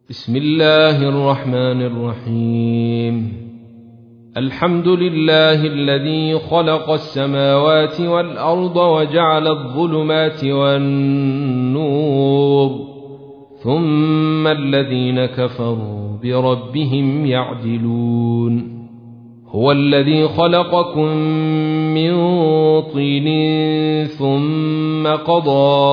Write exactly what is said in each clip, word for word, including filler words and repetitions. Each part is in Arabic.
بسم الله الرحمن الرحيم الحمد لله الذي خلق السماوات والأرض وجعل الظلمات والنور ثم الذين كفروا بربهم يعدلون هو الذي خلقكم من طين ثم قضى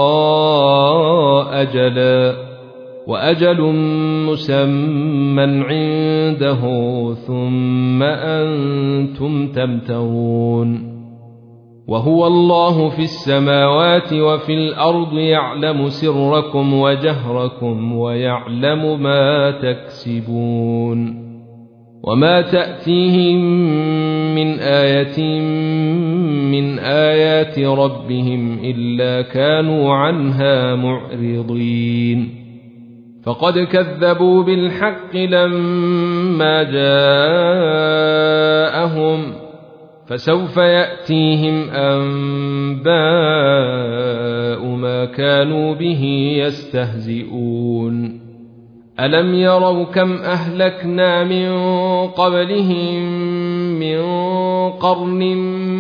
أجلا وأجل مسمى عنده ثم أنتم تمترون وهو الله في السماوات وفي الأرض يعلم سركم وجهركم ويعلم ما تكسبون وما تأتيهم من آية من آيات ربهم إلا كانوا عنها معرضين فقد كذبوا بالحق لما جاءهم فسوف يأتيهم أنباء ما كانوا به يستهزئون ألم يروا كم أهلكنا من قبلهم من قرن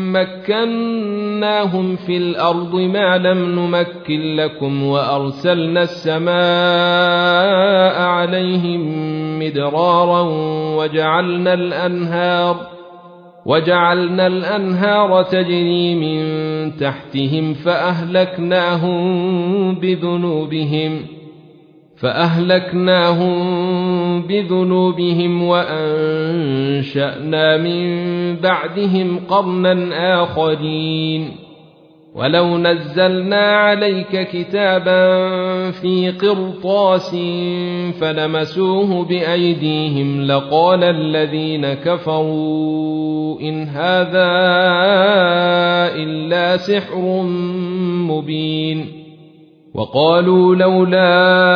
مكناهم في الأرض ما لم نمكن لكم وأرسلنا السماء عليهم مدرارا وجعلنا الأنهار وجعلنا الأنهار تجري من تحتهم فأهلكناهم بذنوبهم فأهلكناهم بذنوبهم وأنشأنا من بعدهم قرنا آخرين ولو نزلنا عليك كتابا في قرطاس فلمسوه بأيديهم لقال الذين كفروا إن هذا إلا سحر مبين وقالوا لولا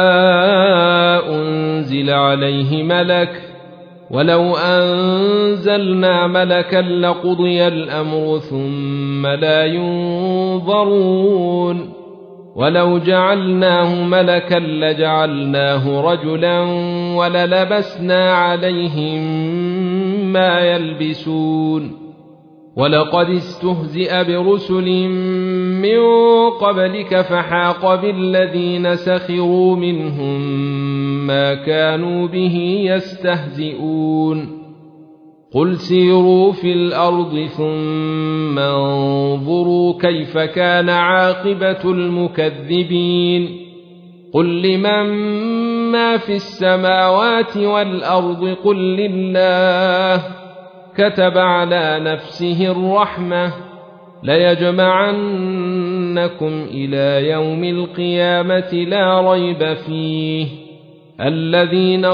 أنزل عليه ملك ولو أنزلنا ملكا لقضي الأمر ثم لا ينظرون ولو جعلناه ملكا لجعلناه رجلا وللبسنا عليهم ما يلبسون ولقد استهزئ برسل من قبلك فحاق بالذين سخروا منهم ما كانوا به يستهزئون قل سيروا في الأرض ثم انظروا كيف كان عاقبة المكذبين قل لمن ما في السماوات والأرض قل لله كتب على نفسه الرحمة ليجمعنكم إلى يوم القيامة لا ريب فيه الذين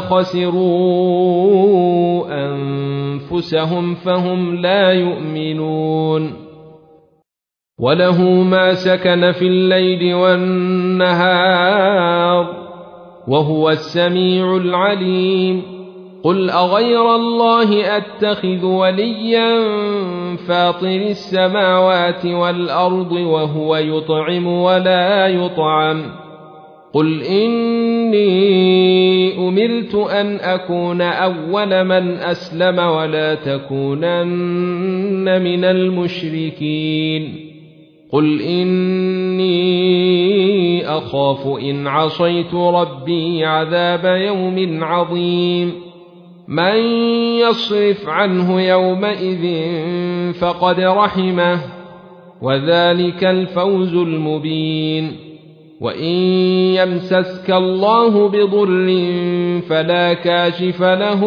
خسروا أنفسهم فهم لا يؤمنون وله ما سكن في الليل والنهار وهو السميع العليم قل أغير الله أتخذ وليا فاطر السماوات والأرض وهو يطعم ولا يطعم قل إني أمرت أن أكون أول من أسلم ولا تكونن من المشركين قل إني أخاف إن عصيت ربي عذاب يوم عظيم من يصرف عنه يومئذ فقد رحمه وذلك الفوز المبين وإن يمسسك الله بضر فلا كاشف له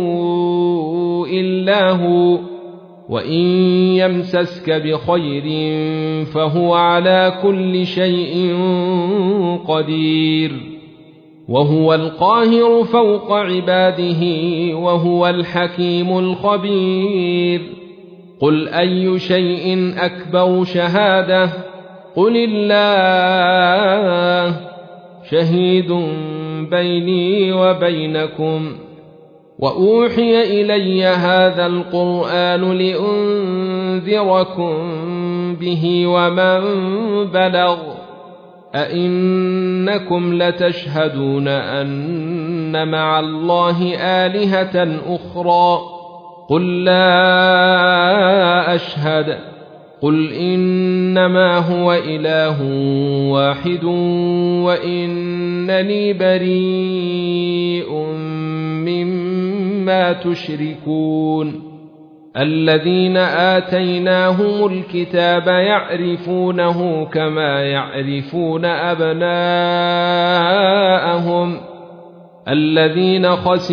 إلا هو وإن يمسسك بخير فهو على كل شيء قدير وهو القاهر فوق عباده وهو الحكيم الخبير قل أي شيء أكبر شهادة قل الله شهيد بيني وبينكم وأوحي إلي هذا القرآن لأنذركم به ومن بلغ أئنكم لتشهدون أن أن مع الله آلهة أخرى قل لا أشهد قل إنما هو إله واحد وإنني بريء مما تشركون الذين آتيناهم الكتاب يعرفونه كما يعرفون أبناءهم الذين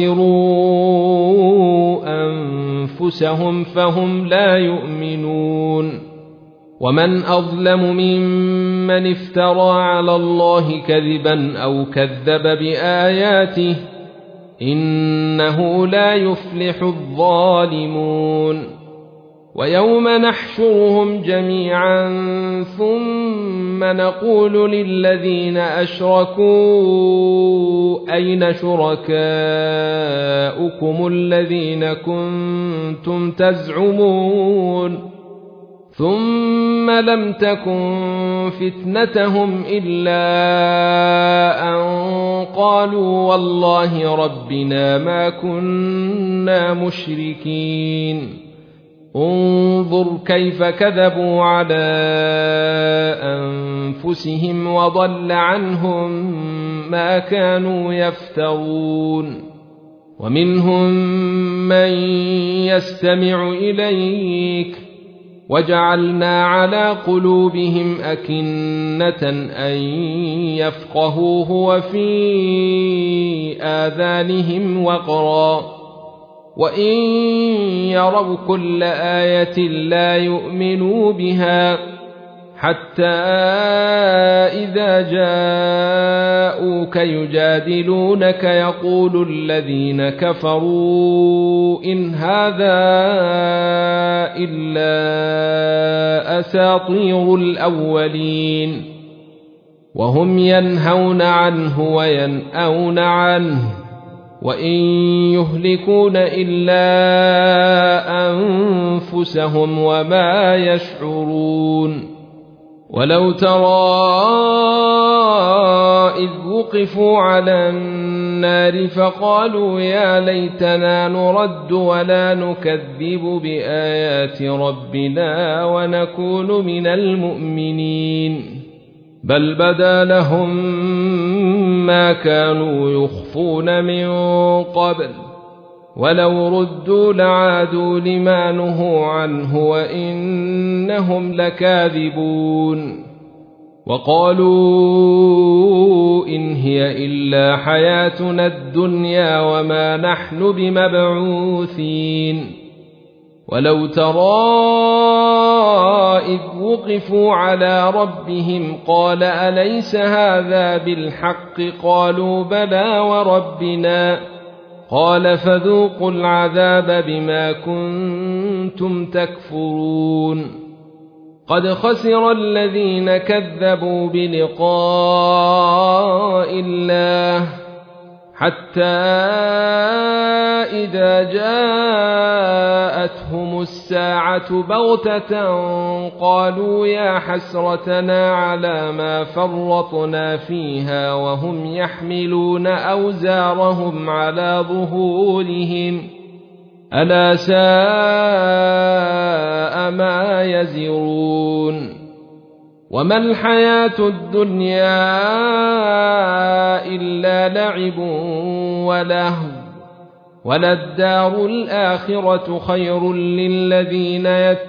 خسروا أنفسهم فهم لا يؤمنون ومن أظلم ممن افترى على الله كذبا أو كذب بآياته إنه لا يفلح الظالمون ويوم نحشرهم جميعا ثم نقول للذين أشركوا أين شركاؤكم الذين كنتم تزعمون ثم لم تكن فتنتهم إلا أن قالوا والله ربنا ما كنا مشركين انظر كيف كذبوا على أنفسهم وضل عنهم ما كانوا يفترون ومنهم من يستمع إليك وجعلنا على قلوبهم أكنة أن يفقهوه وفي آذانهم وقرا وإن يروا كل آية لا يؤمنوا بها حتى إذا جاءوك يجادلونك يقول الذين كفروا إن هذا إلا أساطير الأولين وهم ينهون عنه وينأون عنه وإن يهلكون إلا أنفسهم وما يشعرون ولو ترى إذ وقفوا على النار فقالوا يا ليتنا نرد ولا نكذب بآيات ربنا ونكون من المؤمنين بل بدا لهم ما كانوا يخفون من قبل ولو ردوا لعادوا لما نهوا عنه وإنهم لكاذبون وقالوا إن هي إلا حياتنا الدنيا وما نحن بمبعوثين ولو ترى إذ وقفوا على ربهم قال أليس هذا بالحق قالوا بلى وربنا قال فذوقوا العذاب بما كنتم تكفرون قد خسر الذين كذبوا بلقاء الله حتى إذا جاءتهم الساعة بغتة قالوا يا حسرتنا على ما فرطنا فيها وهم يحملون أوزارهم على ظهورهم ألا ساء ما يزرون وما الحياة الدنيا إلا لعب ولهو وللدار الآخرة خير للذين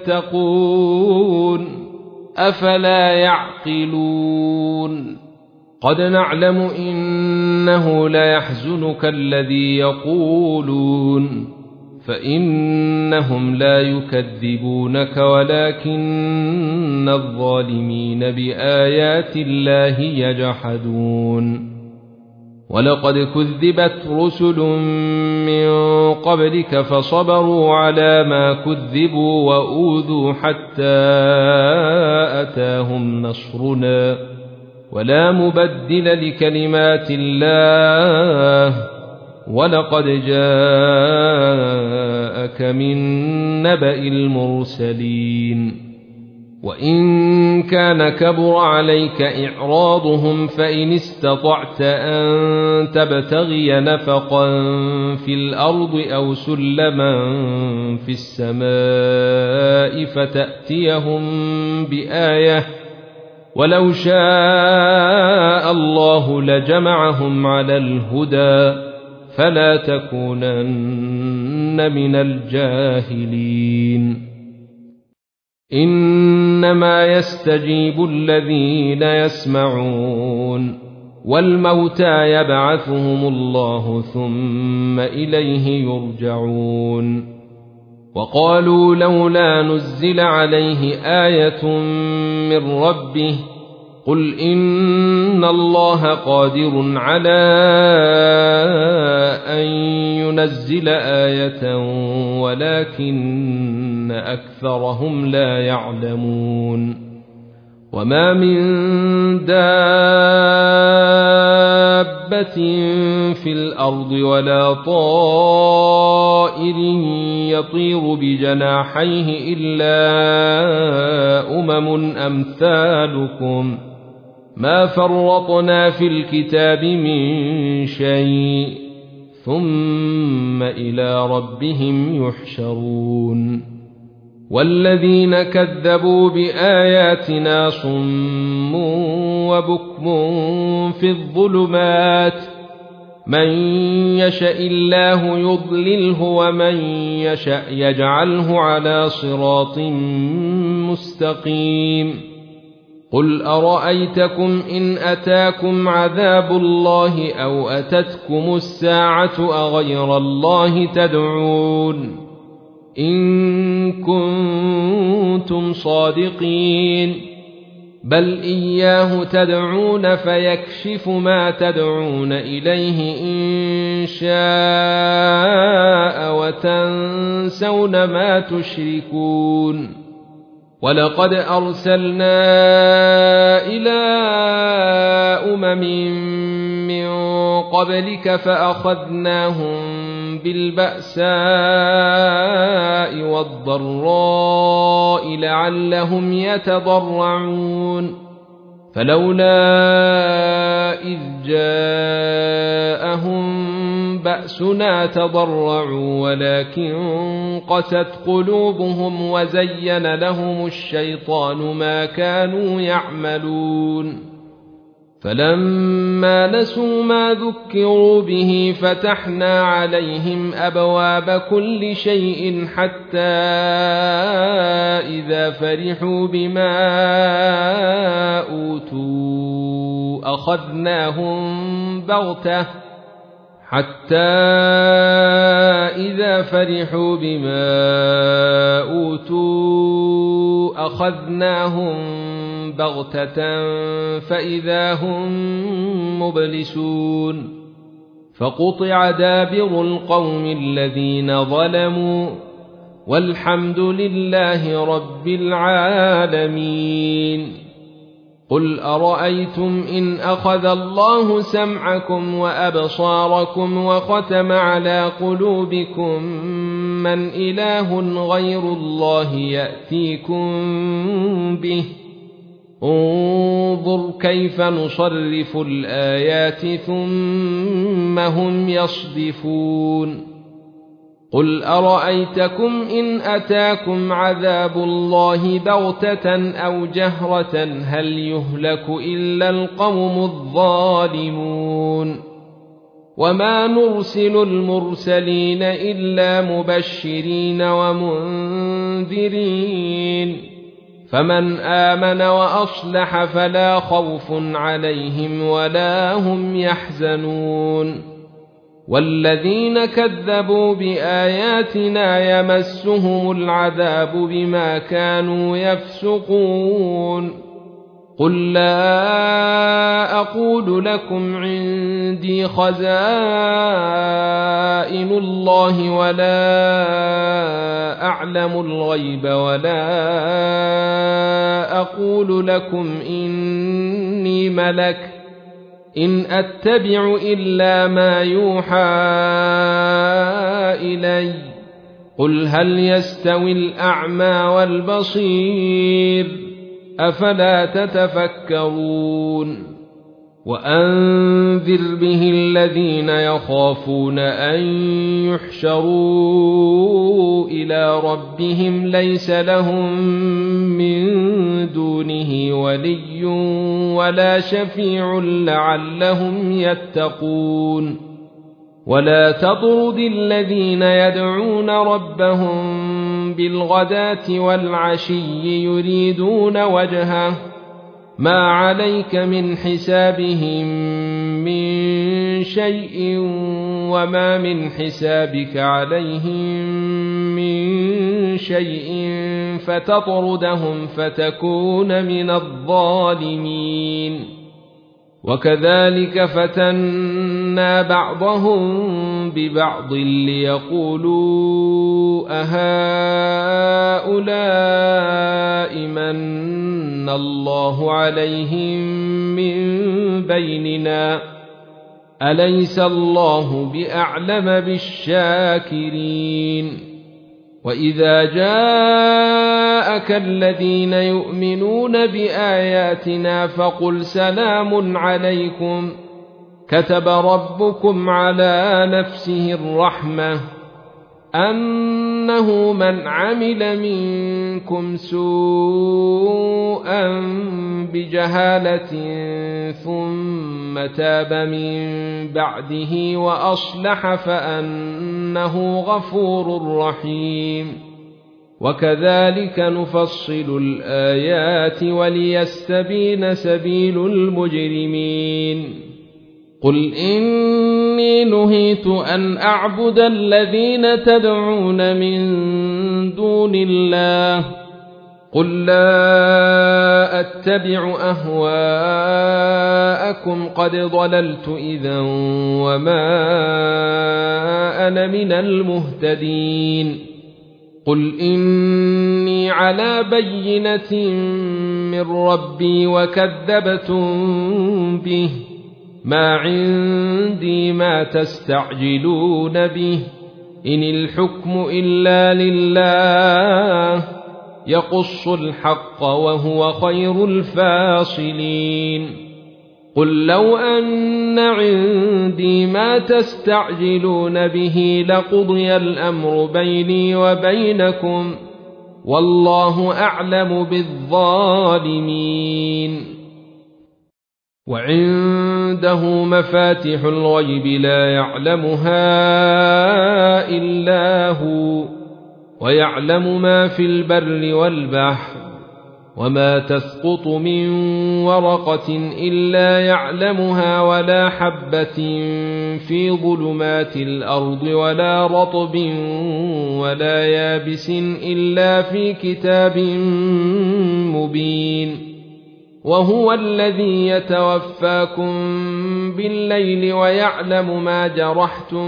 يتقون أفلا يعقلون قد نعلم إنه ليحزنك الذي يقولون فإنهم لا يكذبونك ولكن الظالمين بآيات الله يجحدون ولقد كذبت رسل من قبلك فصبروا على ما كذبوا وأوذوا حتى أتاهم نصرنا ولا مبدل لكلمات الله ولقد جاءك من نبأ المرسلين وإن كان كبر عليك إعراضهم فإن استطعت أن تبتغي نفقا في الأرض أو سلما في السماء فتأتيهم بآية ولو شاء الله لجمعهم على الهدى فلا تكونن من الجاهلين إنما يستجيب الذين يسمعون والموتى يبعثهم الله ثم إليه يرجعون وقالوا لولا نزل عليه آية من ربه قل إن الله قادر على أن ينزل آية ولكن أكثرهم لا يعلمون وما من دابة في الأرض ولا طائر يطير بجناحيه إلا أمم أمثالكم ما فرطنا في الكتاب من شيء ثم إلى ربهم يحشرون والذين كذبوا بآياتنا صم وبكم في الظلمات من يشاء الله يضلله ومن يشاء يجعله على صراط مستقيم قل أرأيتكم إن أتاكم عذاب الله أو أتتكم الساعة أغير الله تدعون إن كنتم صادقين بل إياه تدعون فيكشف ما تدعون إليه إن شاء وتنسون ما تشركون ولقد أرسلنا إلى أمم من قبلك فأخذناهم بالبأساء والضراء لعلهم يتضرعون فلولا إذ جاءهم بأسنا تضرعوا ولكن قست قلوبهم وزين لهم الشيطان ما كانوا يعملون فلما نسوا ما ذكروا به فتحنا عليهم أبواب كل شيء حتى إذا فرحوا بما أوتوا أخذناهم بغتة حتى إذا فرحوا بما أوتوا أخذناهم بغتة فإذا هم مبلسون فقطع دابر القوم الذين ظلموا والحمد لله رب العالمين قل أرأيتم إن أخذ الله سمعكم وأبصاركم وختم على قلوبكم من إله غير الله يأتيكم به انظر كيف نصرف الآيات ثم هم يصدفون قل أرأيتكم إن أتاكم عذاب الله بغتة أو جهرة هل يهلك إلا القوم الظالمون وما نرسل المرسلين إلا مبشرين ومنذرين فمن آمن وأصلح فلا خوف عليهم ولا هم يحزنون والذين كذبوا بآياتنا يمسهم العذاب بما كانوا يفسقون قل لا أقول لكم عندي خزائن الله ولا أعلم الغيب ولا أقول لكم إني ملك إن أتبع إلا ما يوحى إلي قل هل يستوي الأعمى والبصير أفلا تتفكرون وأنذر به الذين يخافون أن يحشروا إلى ربهم ليس لهم من دونه ولي ولا شفيع لعلهم يتقون ولا تطرد الذين يدعون ربهم بالغداة والعشي يريدون وجهه ما عليك من حسابهم من شيء وما من حسابك عليهم من شيء فتطردهم فتكون من الظالمين وكذلك فتنا بعضهم ببعض ليقولوا أهؤلاء من الله عليهم من بيننا أليس الله بأعلم بالشاكرين وإذا جاءك الذين يؤمنون بآياتنا فقل سلام عليكم كتب ربكم على نفسه الرحمة أنه من عمل منكم سوءا بجهالة ثم تاب من بعده وأصلح فأنه غفور رحيم وكذلك نفصل الآيات وليستبين سبيل المجرمين قل إني نهيت أن أعبد الذين تدعون من دون الله قل لا أتبع أهواءكم قد ضللت إذا وما أنا من المهتدين قل إني على بينة من ربي وكذبتم به ما عندي ما تستعجلون به إن الحكم إلا لله يقص الحق وهو خير الفاصلين قل لو أن عندي ما تستعجلون به لقضي الأمر بيني وبينكم والله أعلم بالظالمين وعنده مفاتح الغيب لا يعلمها إلا هو ويعلم ما في البر والبحر وما تسقط من ورقة إلا يعلمها ولا حبة في ظلمات الأرض ولا رطب ولا يابس إلا في كتاب مبين وهو الذي يتوفاكم بالليل ويعلم ما جرحتم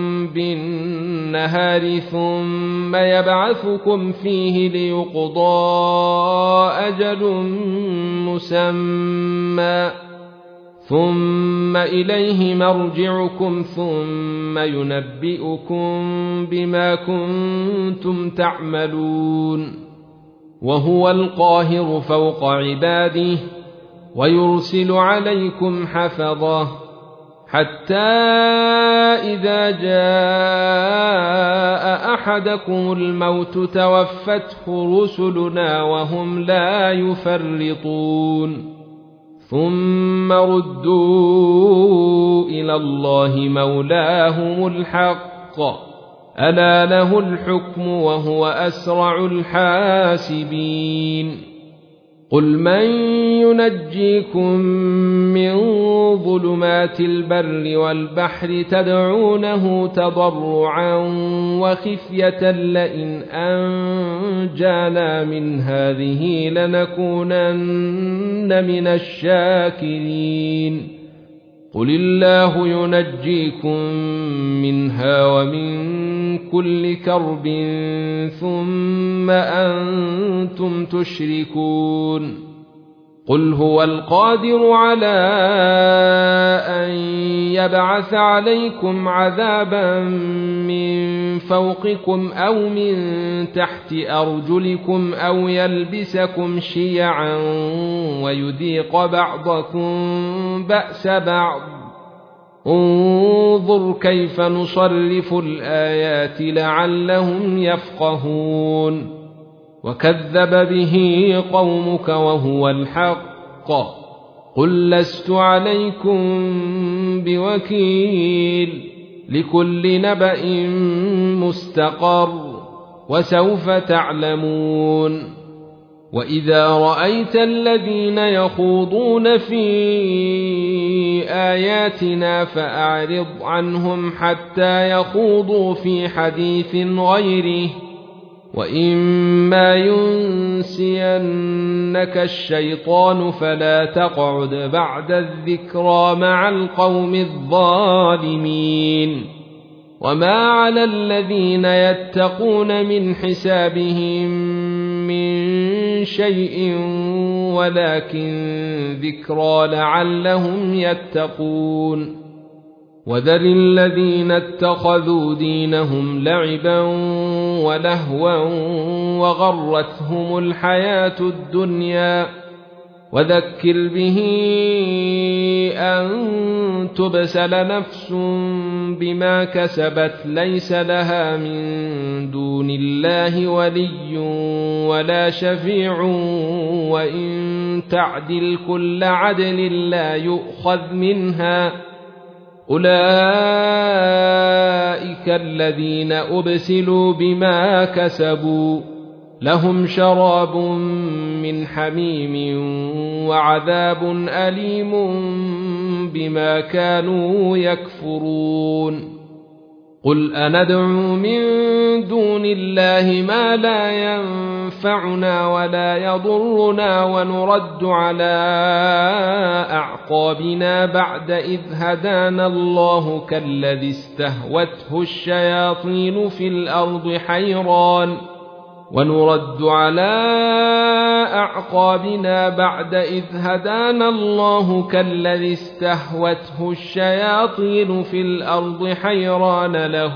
بالنهار ثم يبعثكم فيه ليقضى أجل مسمى ثم إليه مرجعكم ثم ينبئكم بما كنتم تعملون وهو القاهر فوق عباده ويرسل عليكم حفظه حتى إذا جاء أحدكم الموت توفته رسلنا وهم لا يفرطون ثم ردوا إلى الله مولاهم الحق ألا له الحكم وهو أسرع الحاسبين قل من ينجيكم من ظلمات البر والبحر تدعونه تضرعا وخفية لئن أنجانا من هذه لنكونن من الشاكرين قل الله ينجيكم منها ومن كل كرب ثم أنتم تشركون قل هو القادر على أن يبعث عليكم عذابا من فوقكم أو من تحت أرجلكم أو يلبسكم شيعا ويذيق بعضكم بأس بعض انظر كيف نصرف الآيات لعلهم يفقهون وكذب به قومك وهو الحق قل لست عليكم بوكيل لكل نبأ مستقر وسوف تعلمون وإذا رأيت الذين يخوضون في آياتنا فأعرض عنهم حتى يخوضوا في حديث غيره وإما ينسينك الشيطان فلا تقعد بعد الذكرى مع القوم الظالمين وما على الذين يتقون من حسابهم من شيء ولكن ذكرى لعلهم يتقون وذر الذين اتخذوا دينهم لعبا ولهوا وغرتهم الحياة الدنيا وذكر به أن تبسل نفس بما كسبت ليس لها من دون الله ولي ولا شفيع وإن تعدل كل عدل لا يؤخذ منها أولئك الذين أبسلوا بما كسبوا لهم شراب من حميم وعذاب أليم بما كانوا يكفرون قل أندعو من دون الله ما لا ينفعنا ولا يضرنا ونرد على أعقابنا بعد إذ هدانا الله كالذي استهوته الشياطين في الأرض حيران ونرد على أعقابنا بعد إذ هدانا الله كالذي استهوته الشياطين في الأرض حيران له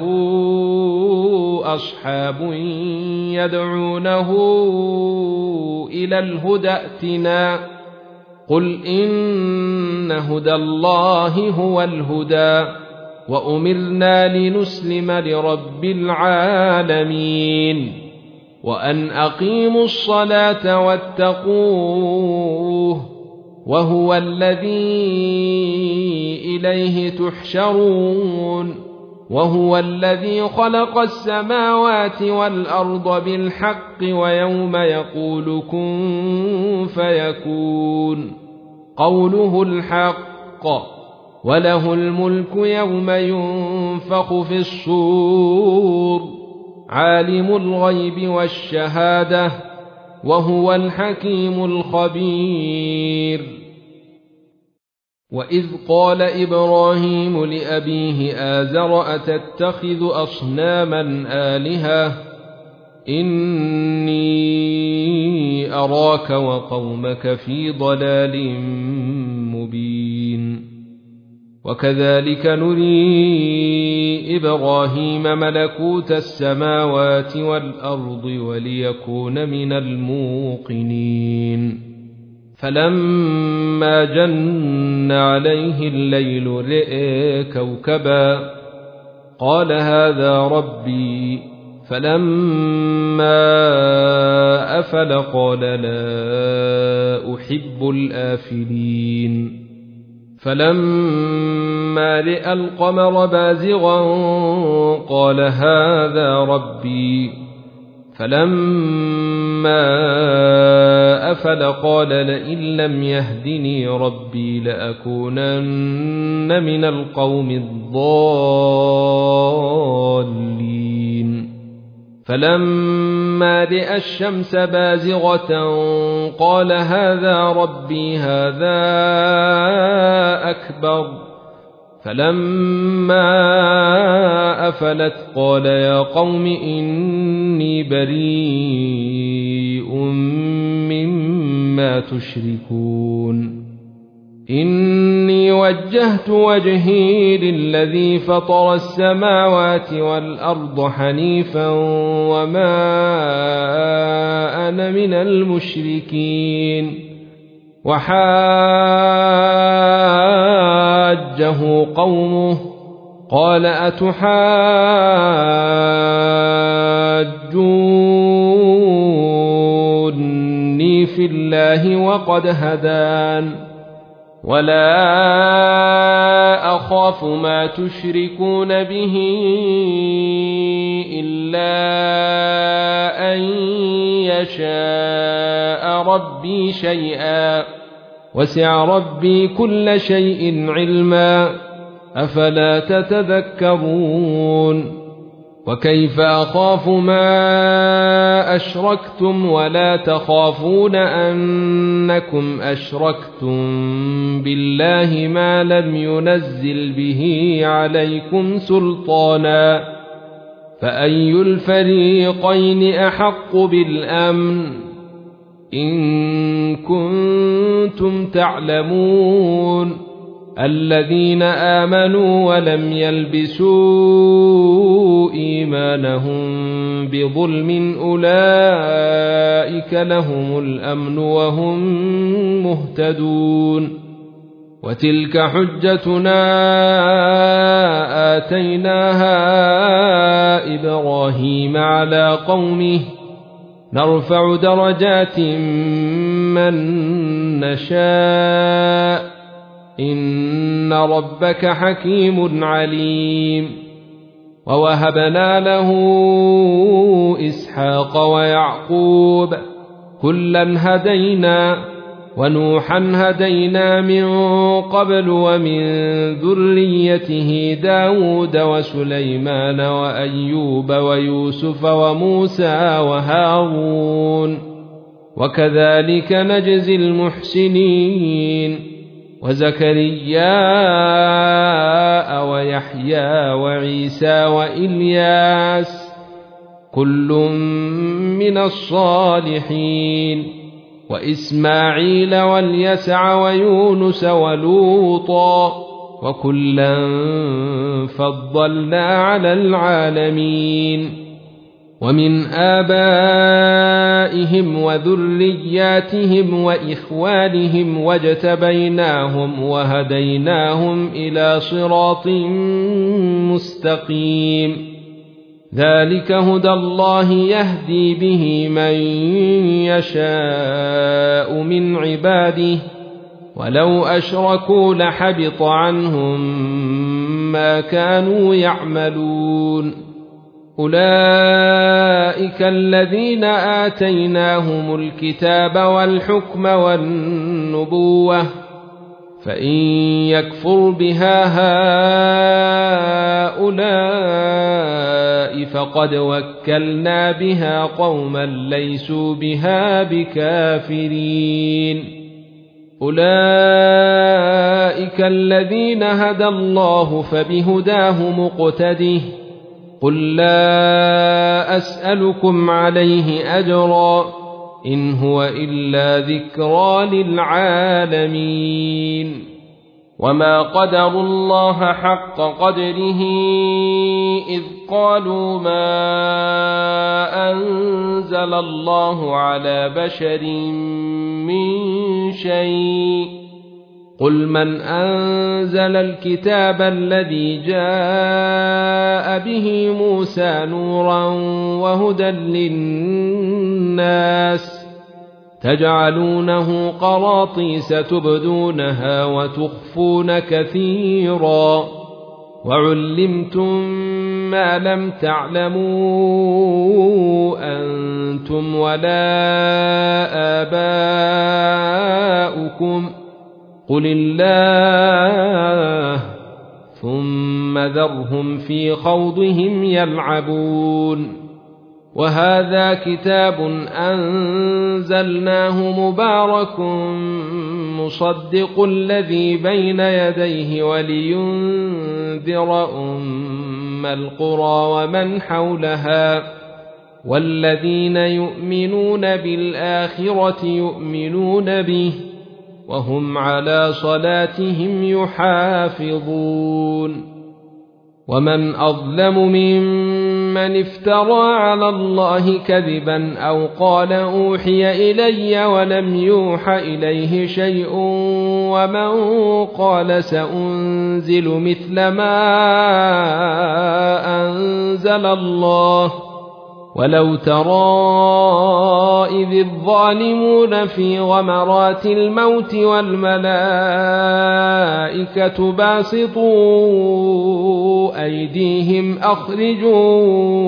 أصحاب يدعونه إلى الهدى ائتنا قل إن هدى الله هو الهدى وأمرنا لنسلم لرب العالمين وأن أقيموا الصلاة واتقوه وهو الذي إليه تحشرون وهو الذي خلق السماوات والأرض بالحق ويوم يقول كن فيكون قوله الحق وله الملك يوم ينفخ في الصور عالم الغيب والشهادة وهو الحكيم الخبير وإذ قال إبراهيم لأبيه آزر أتتخذ أصناما آلهة إني أراك وقومك في ضلال مبين وكذلك نري إبراهيم ملكوت السماوات والأرض وليكون من الموقنين فلما جن عليه الليل رئي كوكبا قال هذا ربي فلما أفل قال لا أحب الآفلين فلما رأى القمر بازغا قال هذا ربي فلما أفل قال لئن لم يهدني ربي لأكونن من القوم الضالين فلما رأى الشمس بازغة قال هذا ربي هذا أكبر فلما أفلت قال يا قوم إني بريء مما ما تشركون إني وجهت وجهي للذي فطر السماوات والأرض حنيفا وما أنا من المشركين وحاجه قومه قال أتحاجوني في الله وقد هدان ولا أخاف ما تشركون به إلا أن يشاء ربي شيئا وسع ربي كل شيء علما أفلا تتذكرون وكيف أخاف ما أشركتم ولا تخافون أنكم أشركتم بالله ما لم ينزل به عليكم سلطانا فأي الفريقين أحق بالأمن إن كنتم تعلمون الذين آمنوا ولم يلبسوا إيمانهم بظلم أولئك لهم الأمن وهم مهتدون وتلك حجتنا آتيناها إبراهيم على قومه نرفع درجات من نشاء إن ربك حكيم عليم ووهبنا له إسحاق ويعقوب كلا هدينا ونوحا هدينا من قبل ومن ذريته داود وسليمان وأيوب ويوسف وموسى وهارون وكذلك نجزي المحسنين وزكريا ويحيى وعيسى وإلياس كل من الصالحين وإسماعيل واليسع ويونس ولوطا وكلا فضلنا على العالمين ومن آبائهم وذرياتهم وإخوانهم واجتبيناهم وهديناهم إلى صراط مستقيم ذلك هدى الله يهدي به من يشاء من عباده ولو أشركوا لحبط عنهم ما كانوا يعملون أولئك الذين آتيناهم الكتاب والحكم والنبوة فإن يكفر بها هؤلاء فقد وكلنا بها قوما ليسوا بها بكافرين أولئك الذين هدى الله فبهداه مقتده قل لا أسألكم عليه أجرا إن هو إلا ذكرى للعالمين وما قدروا الله حق قدره إذ قالوا ما أنزل الله على بشر من شيء قل من أنزل الكتاب الذي جاء به موسى نورا وهدى للناس تجعلونه قراطيس تبدونها وتخفون كثيرا وعلمتم ما لم تعلموا أنتم ولا آباؤكم قل الله ثم ذرهم في خوضهم يلعبون وهذا كتاب أنزلناه مبارك مصدق الذي بين يديه ولينذر أم القرى ومن حولها والذين يؤمنون بالآخرة يؤمنون به وهم على صلاتهم يحافظون ومن أظلم ممن افترى على الله كذبا أو قال أوحي إلي ولم يوح إليه شيء ومن قال سأنزل مثل ما أنزل الله ولو ترى إذ الظالمون في غمرات الموت والملائكة باسطوا أيديهم أخرجوا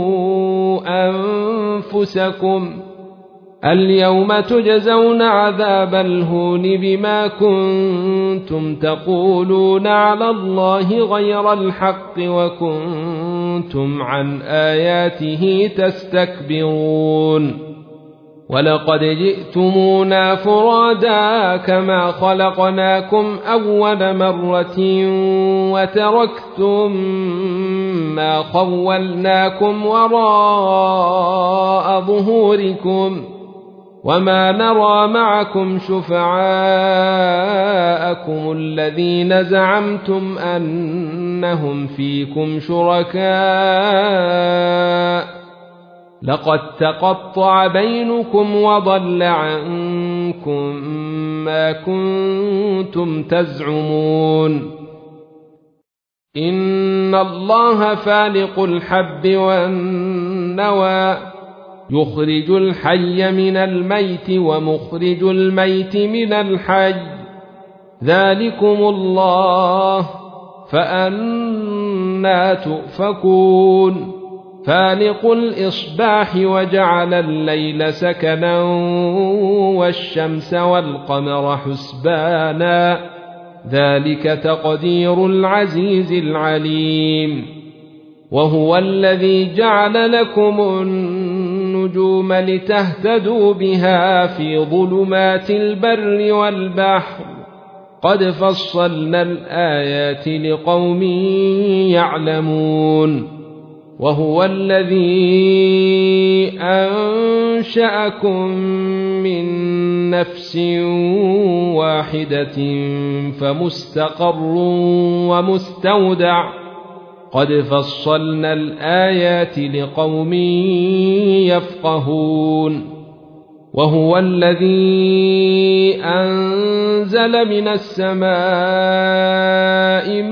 أنفسكم اليوم تجزون عذاب الهون بما كنتم تقولون على الله غير الحق وكنتم عن آياته تستكبرون ولقد جئتمونا فرادا كما خلقناكم أول مرة وتركتم ما خولناكم وراء ظهوركم وما نرى معكم شفعاءكم الذين زعمتم أنهم فيكم شركاء لقد تقطع بينكم وضل عنكم ما كنتم تزعمون إن الله فالق الحب والنوى يخرج الحي من الميت ومخرج الميت من الحي ذلكم الله فأنى تؤفكون فالق الإصباح وجعل الليل سكنا والشمس والقمر حسبانا ذلك تقدير العزيز العليم وهو الذي جعل لكم النجوم لتهتدوا بها في ظلمات البر والبحر قد فصلنا الآيات لقوم يعلمون وهو الذي أنشأكم من نفس واحدة فمستقر ومستودع قد فصلنا الآيات لقوم يفقهون وهو الذي أنزل من السماء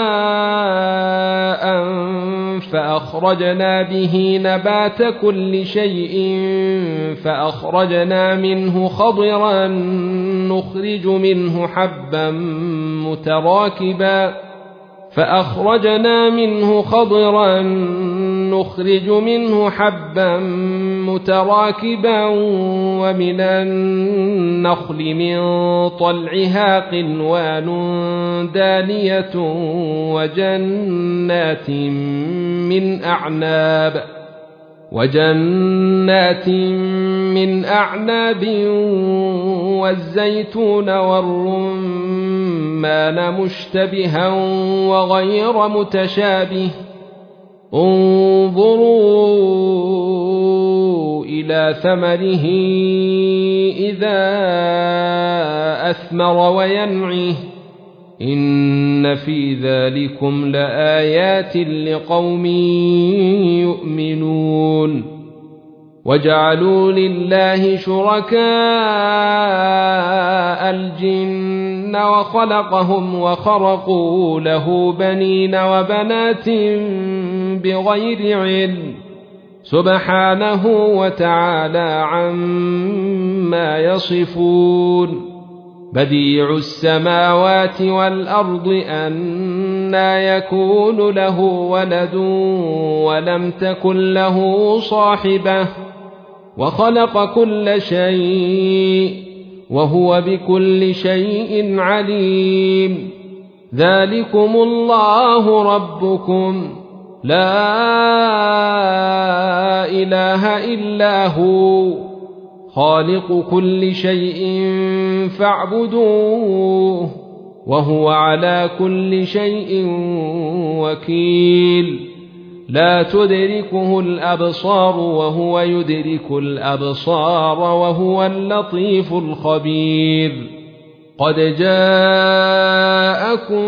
ماء فأخرجنا به نبات كل شيء فأخرجنا منه خضرا نخرج منه حبا متراكبا فأخرجنا منه خضرا نخرج منه حبا متراكبا ومن النخل من طلعها قنوان دانية وجنات من أعناب وجنات من أعناب والزيتون والرمان مشتبها وغير متشابه انظروا إلى ثمره إذا أثمر وينعه إن في ذلكم لآيات لقوم يؤمنون وجعلوا لله شركاء الجن وخلقهم وخرقوا له بنين وبنات بغير علم سبحانه وتعالى عما يصفون بديع السماوات والأرض أنى يكون له ولد ولم تكن له صاحبة وخلق كل شيء وهو بكل شيء عليم ذلكم الله ربكم لا إله إلا هو خالق كل شيء فاعبدوه وهو على كل شيء وكيل لا تدركه الأبصار وهو يدرك الأبصار وهو اللطيف الخبير قد جاءكم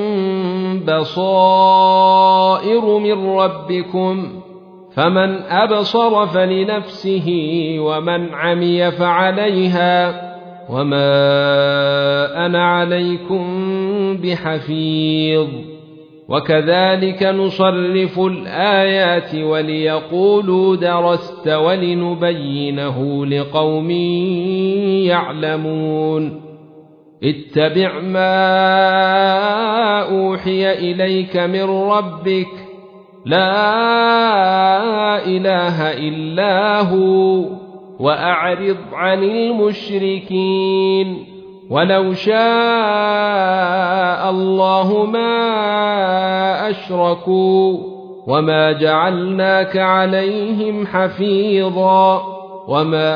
بصائر من ربكم فمن أبصر فلنفسه ومن عمي فعليها وما أنا عليكم بحفيظ وكذلك نصرف الآيات وليقولوا درست ولنبينه لقوم يعلمون اتبع ما أوحي إليك من ربك لا إله إلا هو وأعرض عن المشركين ولو شاء الله ما أشركوا وما جعلناك عليهم حفيظا وما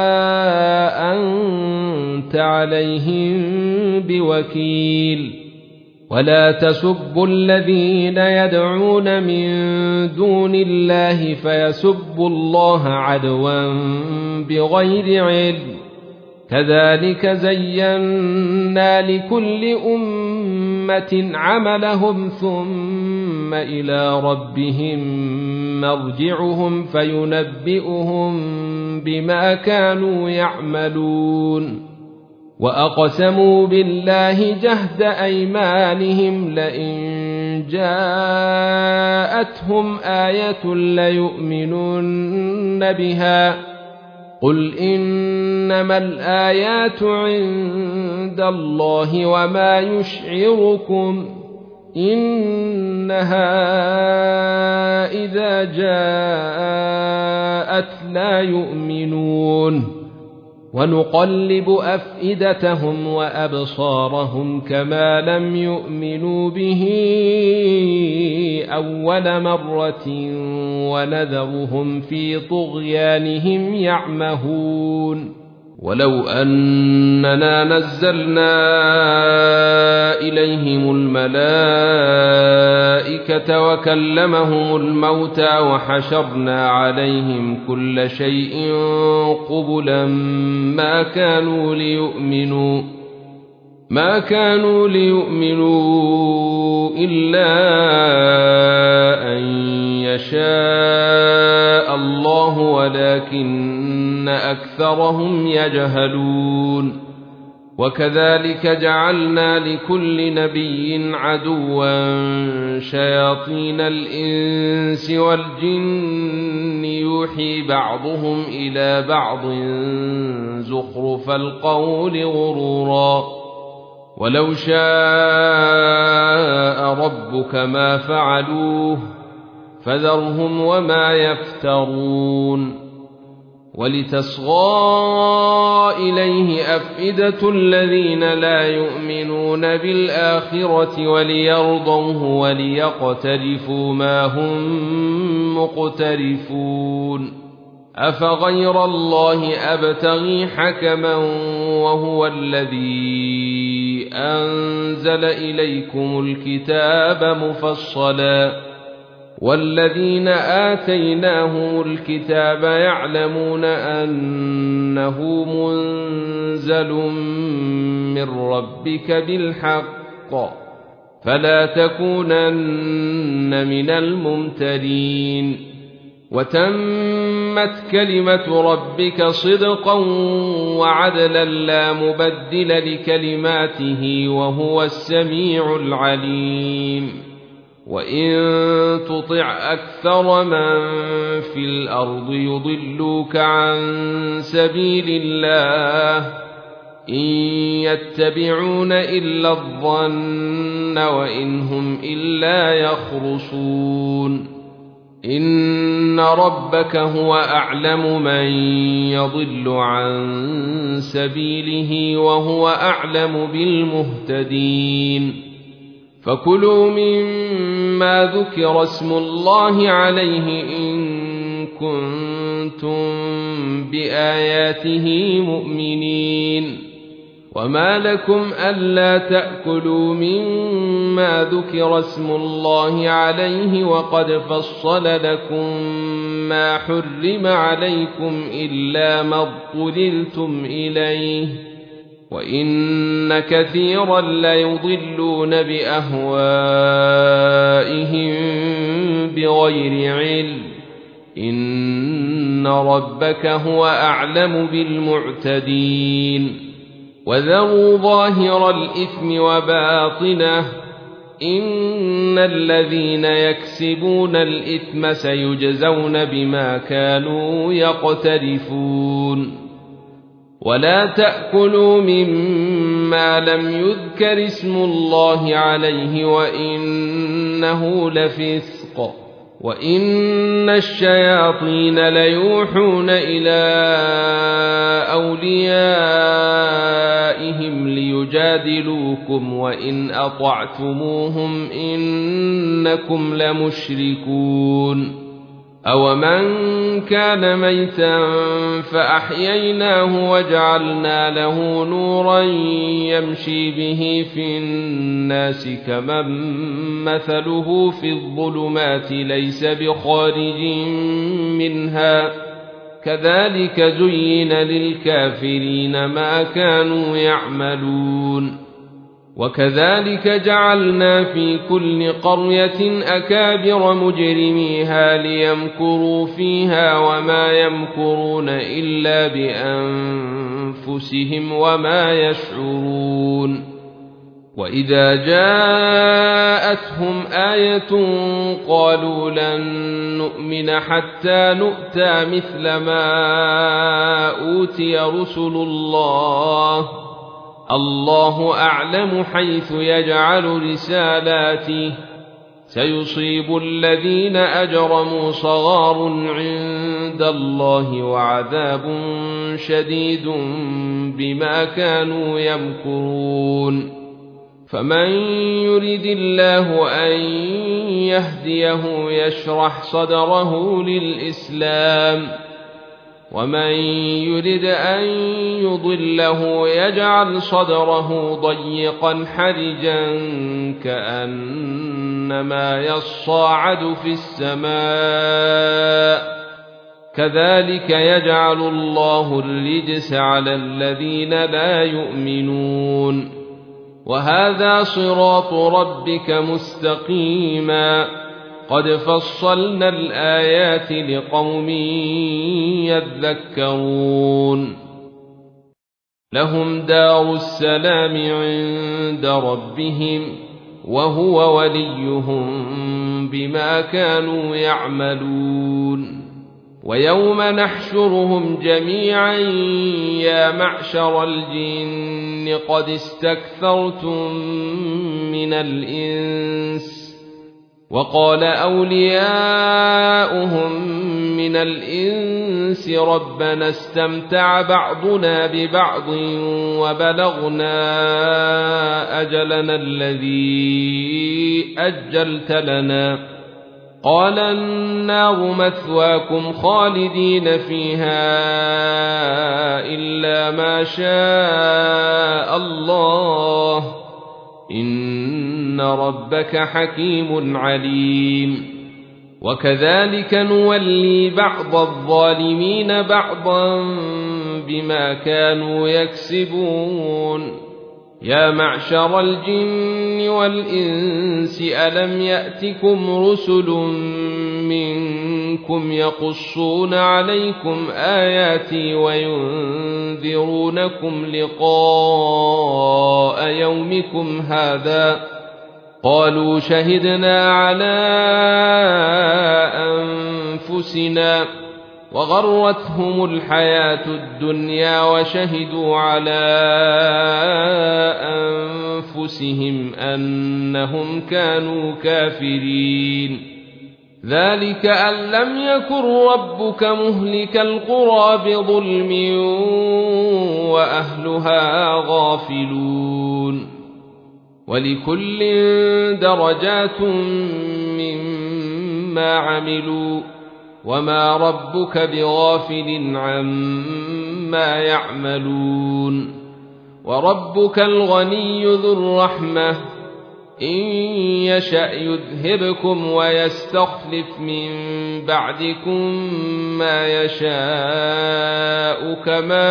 أنت عليهم بوكيل ولا تسبوا الذين يدعون من دون الله فيسبوا الله عدوا بغير علم كذلك زينا لكل أمة عملهم ثم إلى ربهم مرجعهم فينبئهم بما كانوا يعملون وأقسموا بالله جهد أيمانهم لئن جاءتهم آية ليؤمنن بها قل إنما الآيات عند الله وما يشعركم إنها إذا جاءت لا يؤمنون ونقلب أفئدتهم وأبصارهم كما لم يؤمنوا به أول مرة ونذرهم في طغيانهم يعمهون ولو أننا نزلنا إليهم الملائكة وكلمهم الموتى وحشرنا عليهم كل شيء قبلا ما كانوا ليؤمنوا ما كانوا ليؤمنوا إلا أن يشاء الله ولكن أكثرهم يجهلون وكذلك جعلنا لكل نبي عدوا شياطين الإنس والجن يوحي بعضهم إلى بعض زخرف القول غرورا ولو شاء ربك ما فعلوه فذرهم وما يفترون ولتصغى إليه أفئدة الذين لا يؤمنون بالآخرة وليرضوه وليقترفوا ما هم مقترفون أفغير الله أبتغي حكما وهو الذي أنزل إليكم الكتاب مفصلا والذين آتيناهم الكتاب يعلمون أنه منزل من ربك بالحق فلا تكونن من الممترين وتمت كلمة ربك صدقا وعدلا لا مبدل لكلماته وهو السميع العليم وإن تطع أكثر من في الأرض يضلوك عن سبيل الله إن يتبعون إلا الظن وإن هم إلا يخرصون إن ربك هو أعلم من يضل عن سبيله وهو أعلم بالمهتدين فكلوا مما ذكر اسم الله عليه إن كنتم بآياته مؤمنين وما لكم ألا تأكلوا مما ذكر اسم الله عليه وقد فصل لكم ما حرم عليكم إلا ما اضطررتم إليه وإن كثيرا ليضلون بأهوائهم بغير علم إن ربك هو أعلم بالمعتدين وذروا ظاهر الإثم وباطنه إن الذين يكسبون الإثم سيجزون بما كانوا يقترفون ولا تأكلوا مما لم يذكر اسم الله عليه وإنه لفسق وإن الشياطين ليوحون إلى أوليائهم ليجادلوكم وإن أطعتموهم إنكم لمشركون أومن كان ميتا فأحييناه وجعلنا له نورا يمشي به في الناس كمن مثله في الظلمات ليس بخارج منها كذلك زين للكافرين ما كانوا يعملون وكذلك جعلنا في كل قرية أكابر مجرميها ليمكروا فيها وما يمكرون إلا بأنفسهم وما يشعرون وإذا جاءتهم آية قالوا لن نؤمن حتى نؤتى مثل ما أوتي رسل الله الله أعلم حيث يجعل رسالاته سيصيب الذين أجرموا صغار عند الله وعذاب شديد بما كانوا يمكرون فمن يرد الله أن يهديه يشرح صدره للإسلام ومن يرد أن يضله يجعل صدره ضيقا حرجا كأنما يصاعد في السماء كذلك يجعل الله الرجس على الذين لا يؤمنون وهذا صراط ربك مستقيما قد فصلنا الآيات لقوم يذكرون لهم دار السلام عند ربهم وهو وليهم بما كانوا يعملون ويوم نحشرهم جميعا يا معشر الجن قد استكثرتم من الإنس وقال أولياؤهم من الإنس ربنا استمتع بعضنا ببعض وبلغنا أجلنا الذي أجلت لنا قال النار مثواكم خالدين فيها إلا ما شاء الله إن ربك حكيم عليم وكذلك نولي بعض الظالمين بعضا بما كانوا يكسبون يا معشر الجن والإنس ألم يأتكم رسل منكم يقصون عليكم آياتي وينذرونكم لقاء يومكم هذا قالوا شهدنا على أنفسنا وغرتهم الحياة الدنيا وشهدوا على أنفسهم أنهم كانوا كافرين ذلك أن لم يكن ربك مهلك القرى بظلم وأهلها غافلون ولكل درجات مما عملوا وما ربك بغافل عما يعملون وربك الغني ذو الرحمة إن يشأ يذهبكم ويستخلف من بعدكم ما يشاء كما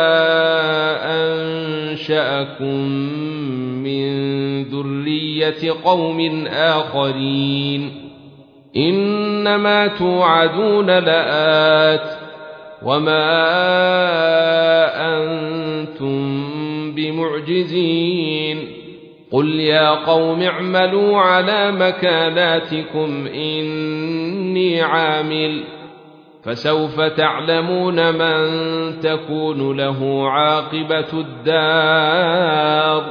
أنشأكم من ذرية قوم آخرين إنما توعدون لآت وما أنتم بمعجزين قل يا قوم اعملوا على مكاناتكم إني عامل فسوف تعلمون من تكون له عاقبة الدار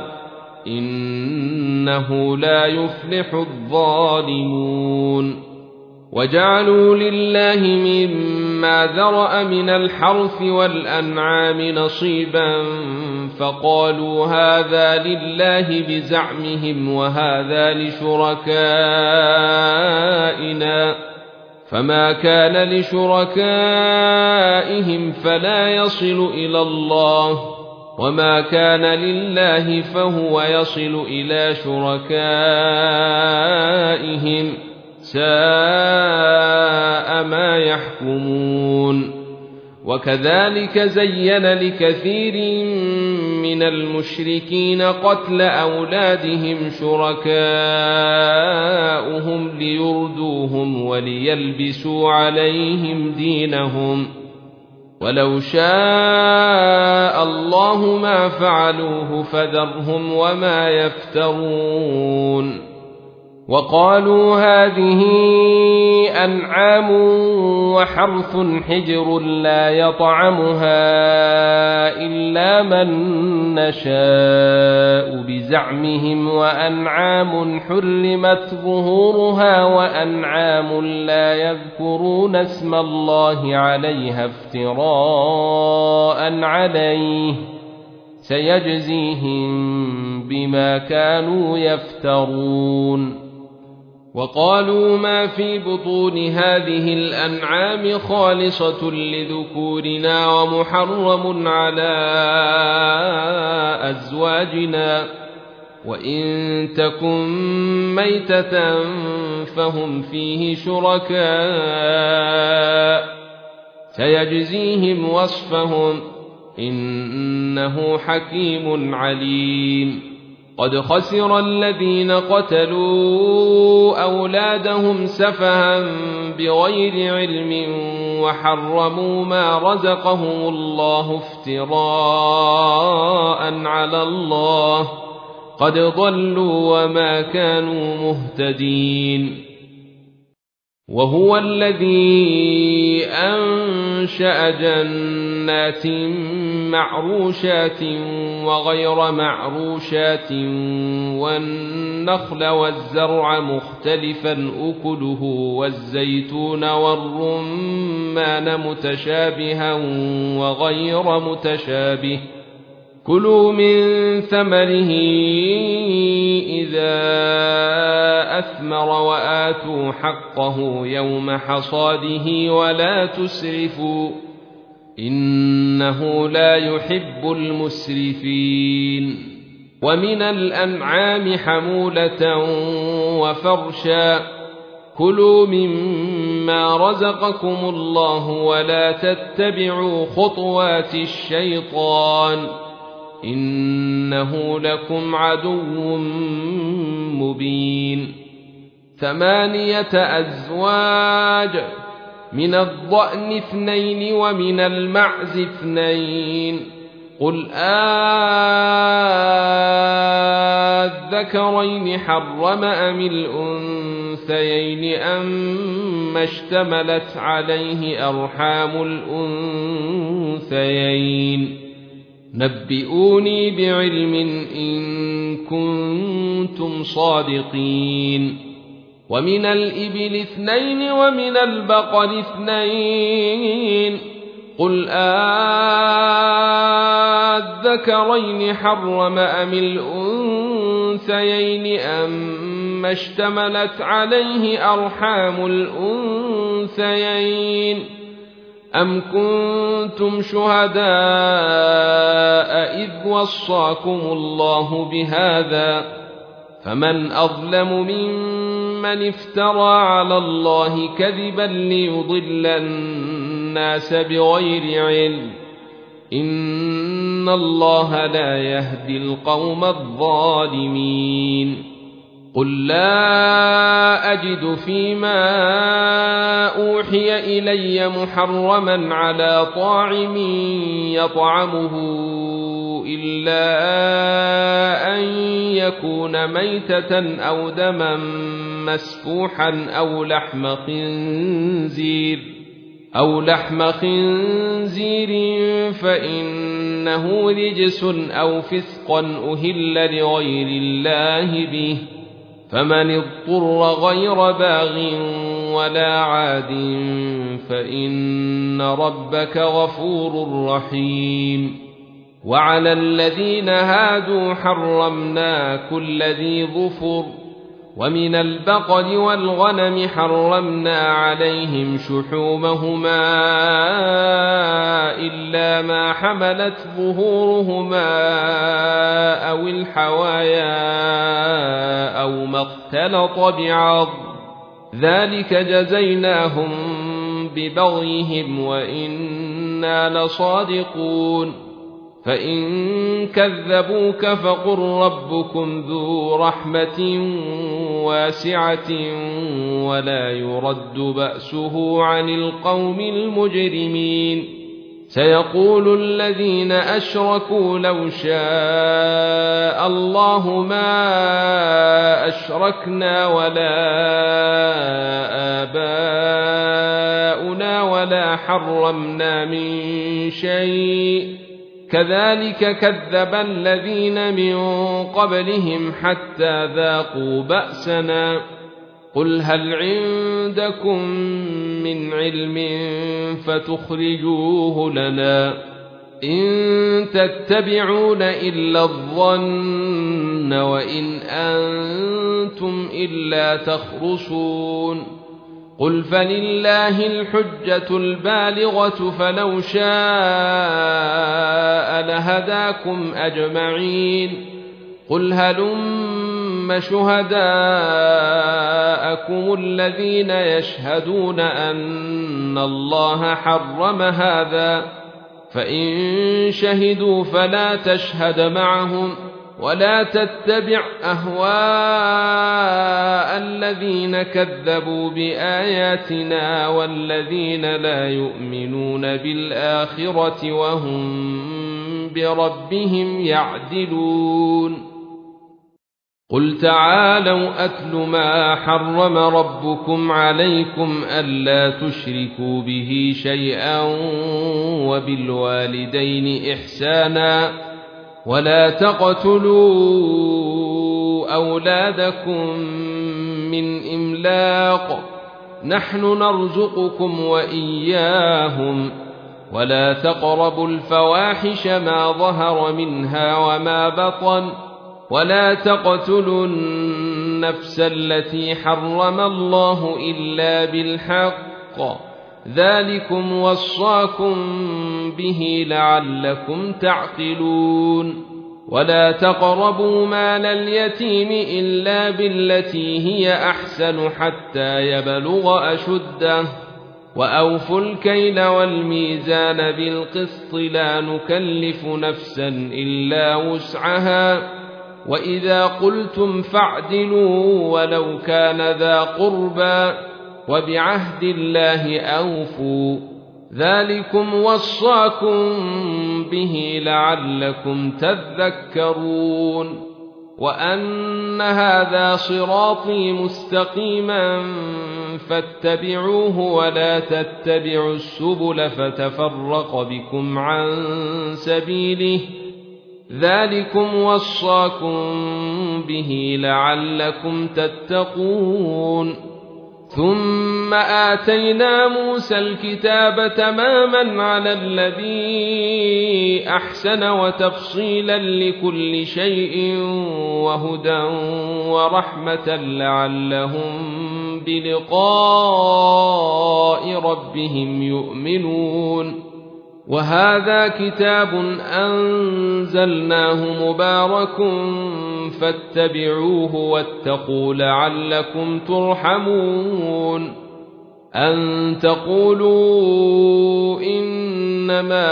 إنه لا يفلح الظالمون وجعلوا لله مما ذرأ من الحرث والأنعام نصيبا فقالوا هذا لله بزعمهم وهذا لشركائنا فما كان لشركائهم فلا يصل إلى الله وما كان لله فهو يصل إلى شركائهم ساء ما يحكمون وكذلك زين لكثير من المشركين قتل أولادهم شركاؤهم ليردوهم وليلبسوا عليهم دينهم ولو شاء الله ما فعلوه فذرهم وما يفترون وقالوا هذه أنعام وحرث حجر لا يطعمها إلا من نشاء بزعمهم وأنعام حرمت ظهورها وأنعام لا يذكرون اسم الله عليها افتراء عليه سيجزيهم بما كانوا يفترون وقالوا ما في بطون هذه الأنعام خالصة لذكورنا ومحرم على أزواجنا وإن تكن ميتة فهم فيه شركاء سيجزيهم وصفهم إنه حكيم عليم قد خسر الذين قتلوا أولادهم سفها بغير علم وحرموا ما رزقهم الله افتراء على الله قد ضلوا وما كانوا مهتدين وهو الذي أنشأ جنات معروشات وغير معروشات والنخل والزرع مختلفا أكله والزيتون والرمان متشابها وغير متشابه كلوا من ثمره إذا أثمر وآتوا حقه يوم حصاده ولا تسرفوا إنه لا يحب المسرفين ومن الأنعام حمولة وفرشا كلوا مما رزقكم الله ولا تتبعوا خطوات الشيطان إنه لكم عدو مبين ثمانية أزواج من الضأن اثنين ومن المعز اثنين قل آذكرين حرم أم الأنثيين أما اشتملت عليه أرحام الأنثيين نبئوني بعلم إن كنتم صادقين ومن الإبل اثنين ومن البقر اثنين قل آذكرين حرم أم الأنثيين أما اشتملت عليه أرحام الأنثيين أم كنتم شهداء إذ وصاكم الله بهذا فمن أظلم ممن افترى على الله كذبا ليضل الناس بغير علم إن الله لا يهدي القوم الظالمين قل لا أجد فيما أوحي إلي محرما على طاعم يطعمه إلا أن يكون ميتة أو دما مسفوحا أو لحم خنزير أو لحم خنزير فإنه رجس أو فسقا أهل لغير الله به فمن اضطر غير باغ ولا عاد فإن ربك غفور رحيم وعلى الذين هادوا حرمنا كل ذي ظفر ومن البقر والغنم حرمنا عليهم شحومهما إلا ما حملت ظهورهما أو الحوايا أو ما اختلط بعض ذلك جزيناهم ببغيهم وإنا لصادقون فإن كذبوك فقل ربكم ذو رحمة واسعة ولا يرد بأسه عن القوم المجرمين سيقول الذين أشركوا لو شاء الله ما أشركنا ولا آباؤنا ولا حرمنا من شيء كذلك كذب الذين من قبلهم حتى ذاقوا بأسنا قل هل عندكم من علم فتخرجوه لنا إن تتبعون إلا الظن وإن أنتم إلا تخرصون قل فلله الحجة البالغة فلو شاء لهداكم أجمعين قل هلم شهداءكم الذين يشهدون أن الله حرم هذا فإن شهدوا فلا تشهد معهم ولا تتبع أهواء الذين كذبوا بآياتنا والذين لا يؤمنون بالآخرة وهم بربهم يعدلون قل تعالوا أتل ما حرم ربكم عليكم ألا تشركوا به شيئا وبالوالدين إحسانا ولا تقتلوا أولادكم من إملاق نحن نرزقكم وإياهم ولا تقربوا الفواحش ما ظهر منها وما بطن ولا تقتلوا النفس التي حرم الله إلا بالحق ذلكم وصاكم به لعلكم تعقلون ولا تقربوا مال اليتيم إلا بالتي هي أحسن حتى يبلغ أشده وأوفوا الكيل والميزان بالقسط لا نكلف نفسا إلا وسعها وإذا قلتم فاعدلوا ولو كان ذا قربى وبعهد الله أوفوا ذلكم وصاكم به لعلكم تذكرون وأن هذا صراطي مستقيما فاتبعوه ولا تتبعوا السبل فتفرق بكم عن سبيله ذلكم وصاكم به لعلكم تتقون ثم آتينا موسى الكتاب تماما على الذي أحسن وتفصيلا لكل شيء وهدى ورحمة لعلهم بلقاء ربهم يؤمنون وهذا كتاب أنزلناه مبارك فاتبعوه واتقوا لعلكم ترحمون أن تقولوا إنما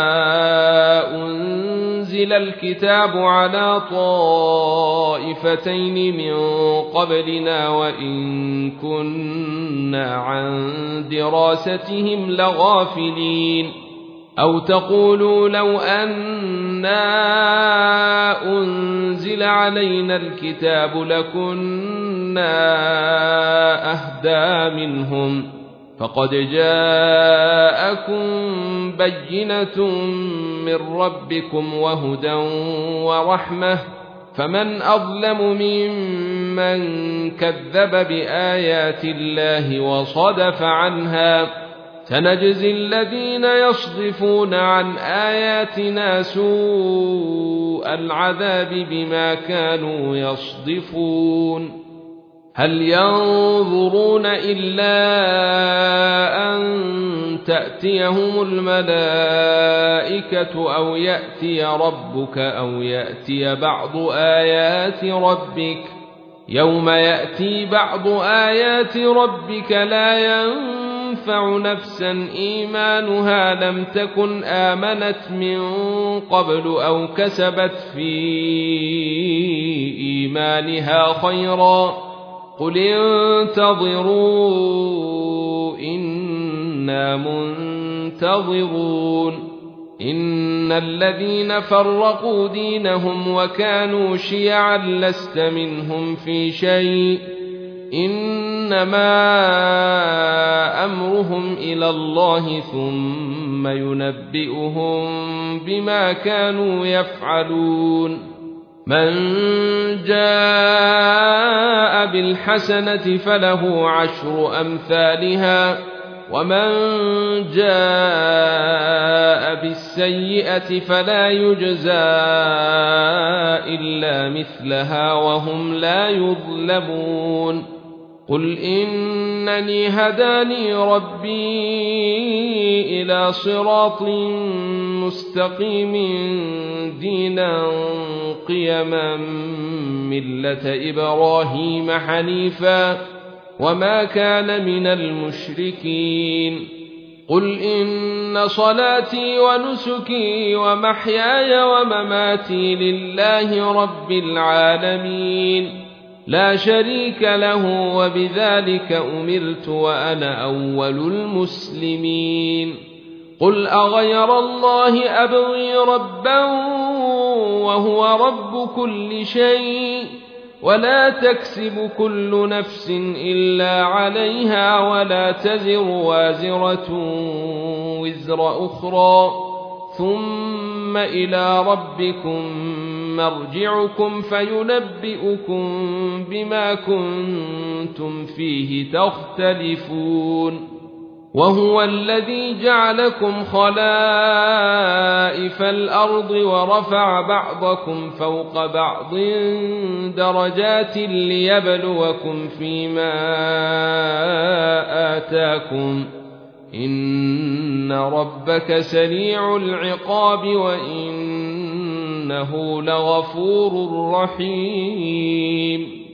أنزل الكتاب على طائفتين من قبلنا وإن كنا عن دراستهم لغافلين أو تقولوا لو أنا أنزل علينا الكتاب لكنا أهدى منهم فقد جاءكم بينة من ربكم وهدى ورحمة فمن أظلم ممن كذب بآيات الله وصدف عنها سنجزي الذين يصدفون عن آياتنا سوء العذاب بما كانوا يصدفون هل ينظرون إلا أن تأتيهم الملائكة أو يأتي ربك أو يأتي بعض آيات ربك يوم يأتي بعض آيات ربك لا ينفع نفسا إيمانها لم تكن آمنت من قبل أو كسبت في إيمانها خيرا قل انتظروا إنا منتظرون إن الذين فرقوا دينهم وكانوا شيعا لست منهم في شيء إنما أمرهم إلى الله ثم ينبئهم بما كانوا يفعلون من جاء بالحسنة فله عشر أمثالها ومن جاء بالسيئة فلا يجزى إلا مثلها وهم لا يظلمون قل إنني هداني ربي إلى صراط مستقيم دينا قيما ملة إبراهيم حنيفا وما كان من المشركين قل إن صلاتي ونسكي ومحياي ومماتي لله رب العالمين لا شريك له وبذلك أمرت وأنا أول المسلمين قل أغير الله أبغي ربا وهو رب كل شيء ولا تكسب كل نفس إلا عليها ولا تزر وازرة وزر أخرى ثم إلى ربكم مرجعكم فينبئكم بما كنتم فيه تختلفون وهو الذي جعلكم خلائف الأرض ورفع بعضكم فوق بعض درجات ليبلوكم فيما آتاكم إن ربك سريع العقاب وإنه لغفور رحيم